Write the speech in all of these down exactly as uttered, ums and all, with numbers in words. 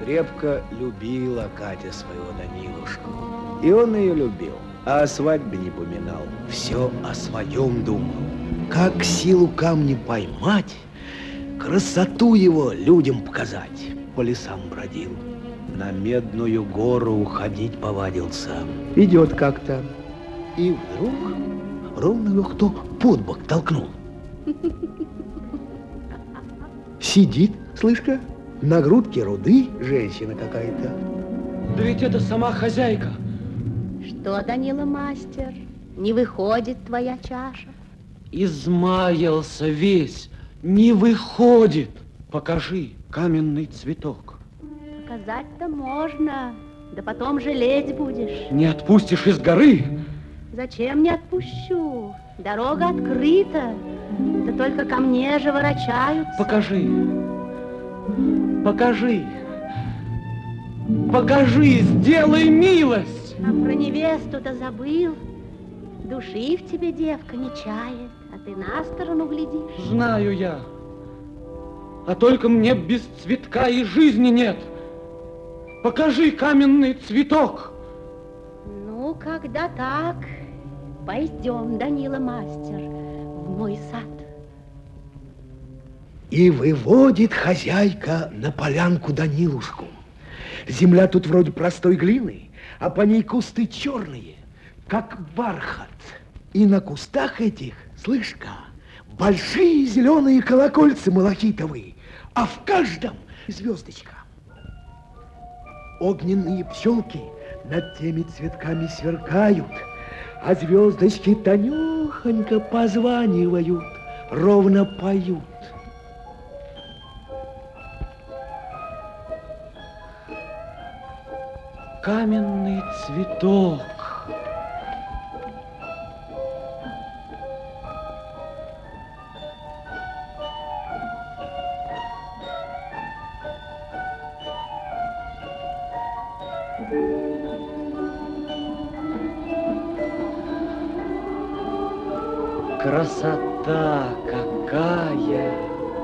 Крепко любила Катя своего Данилушку. И он ее любил, а о свадьбе не поминал. Все о своем думал. Как силу камня поймать, красоту его людям показать. По лесам бродил, на Медную гору уходить повадился. Идет как-то, и вдруг ровно его кто под бок толкнул. Сидит, слышь-ка, на грудке руды женщина какая-то. Да ведь это сама хозяйка. Что, Данила мастер, не выходит твоя чаша? Измаялся весь, не выходит. Покажи каменный цветок. Показать-то можно, да потом жалеть будешь. Не отпустишь из горы? Зачем не отпущу? Дорога открыта, да только ко мне же ворочаются. Покажи, покажи, покажи, сделай милость. А про невесту-то забыл. Души в тебе девка не чает, а ты на сторону глядишь. Знаю я, а только мне без цветка и жизни нет. Покажи каменный цветок. Ну, когда так, пойдем, Данила мастер, в мой сад. И выводит хозяйка на полянку Данилушку. Земля тут вроде простой глины, а по ней кусты черные, как бархат. И на кустах этих, слышь-ка, большие зеленые колокольцы малахитовые, а в каждом звездочка. Огненные пчелки над теми цветками сверкают, а звездочки тонюхонько позванивают, ровно поют. Каменный цветок. Красота какая!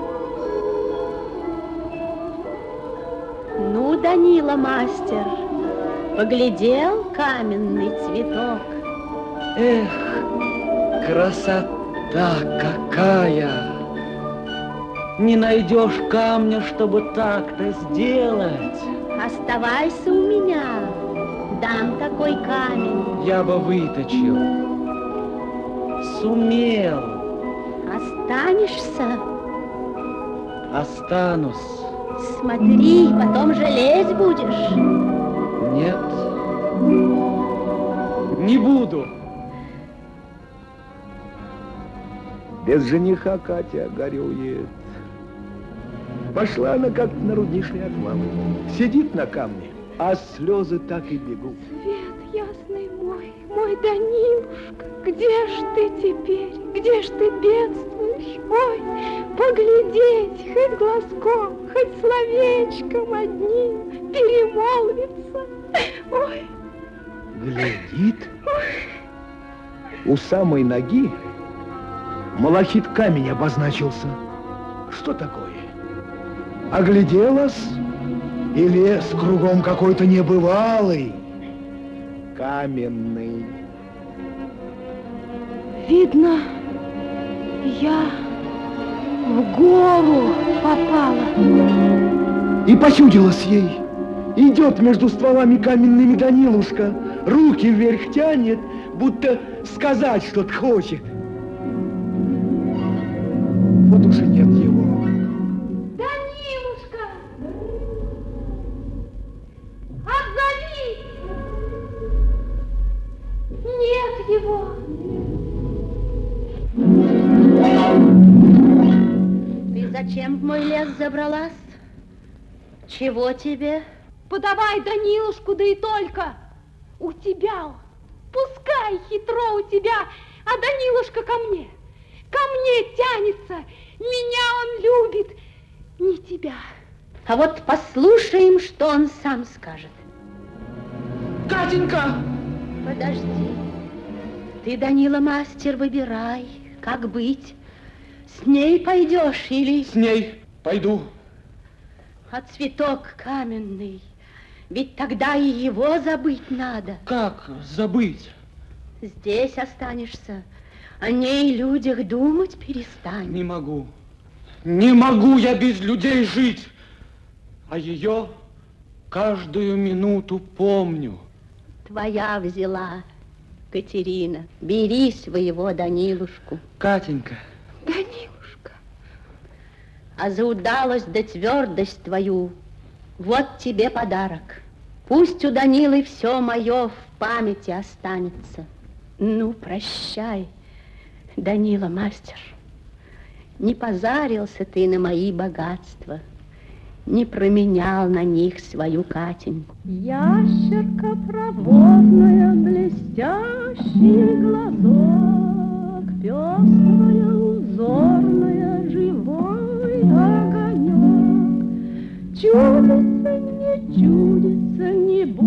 Ну, Данила мастер, поглядел каменный цветок? Эх, красота какая! Не найдешь камня, чтобы так-то сделать. Оставайся у меня, дам такой камень. Я бы выточил, сумел. Останешься? Останусь. Смотри, потом жалеть будешь. Нет, не буду. Без жениха Катя горюет. Пошла она как на рудничный отвал. Сидит на камне, а слезы так и бегут. Свет ясный мой, мой Данилушка, где ж ты теперь, где ж ты бедствуешь? Ой, поглядеть хоть глазком, хоть словечком одним перемолвиться. Ой. Глядит. У самой ноги малахит камень обозначился. Что такое? Огляделась, и лес кругом какой-то небывалый, каменный. Видно, я в гору попала. И почудилась ей. Идет между стволами каменными Данилушка, руки вверх тянет, будто сказать что-то хочет. Вот уже нет его. Данилушка! Отзови! Нет его! Ты зачем в мой лес забралась? Чего тебе? Подавай Данилушку, да и только. У тебя, пускай хитро у тебя, а Данилушка ко мне. Ко мне тянется, меня он любит, не тебя. А вот послушаем, что он сам скажет. Катенька! Подожди. Ты, Данила мастер, выбирай, как быть. С ней пойдешь или... С ней пойду. А цветок каменный, ведь тогда и его забыть надо. Как забыть? Здесь останешься, о ней людях думать перестань. Не могу. Не могу я без людей жить. А ее каждую минуту помню. Твоя взяла, Катерина. Бери своего Данилушку. Катенька. Данилушка. А за удалость да твердость твою вот тебе подарок. Пусть у Данилы все мое в памяти останется. Ну, прощай, Данила, мастер. Не позарился ты на мои богатства, не променял на них свою Катеньку. Ящерка проворная, блестящий глазок, пестрая, узорная, живой огонек. Чудится, не чудится, не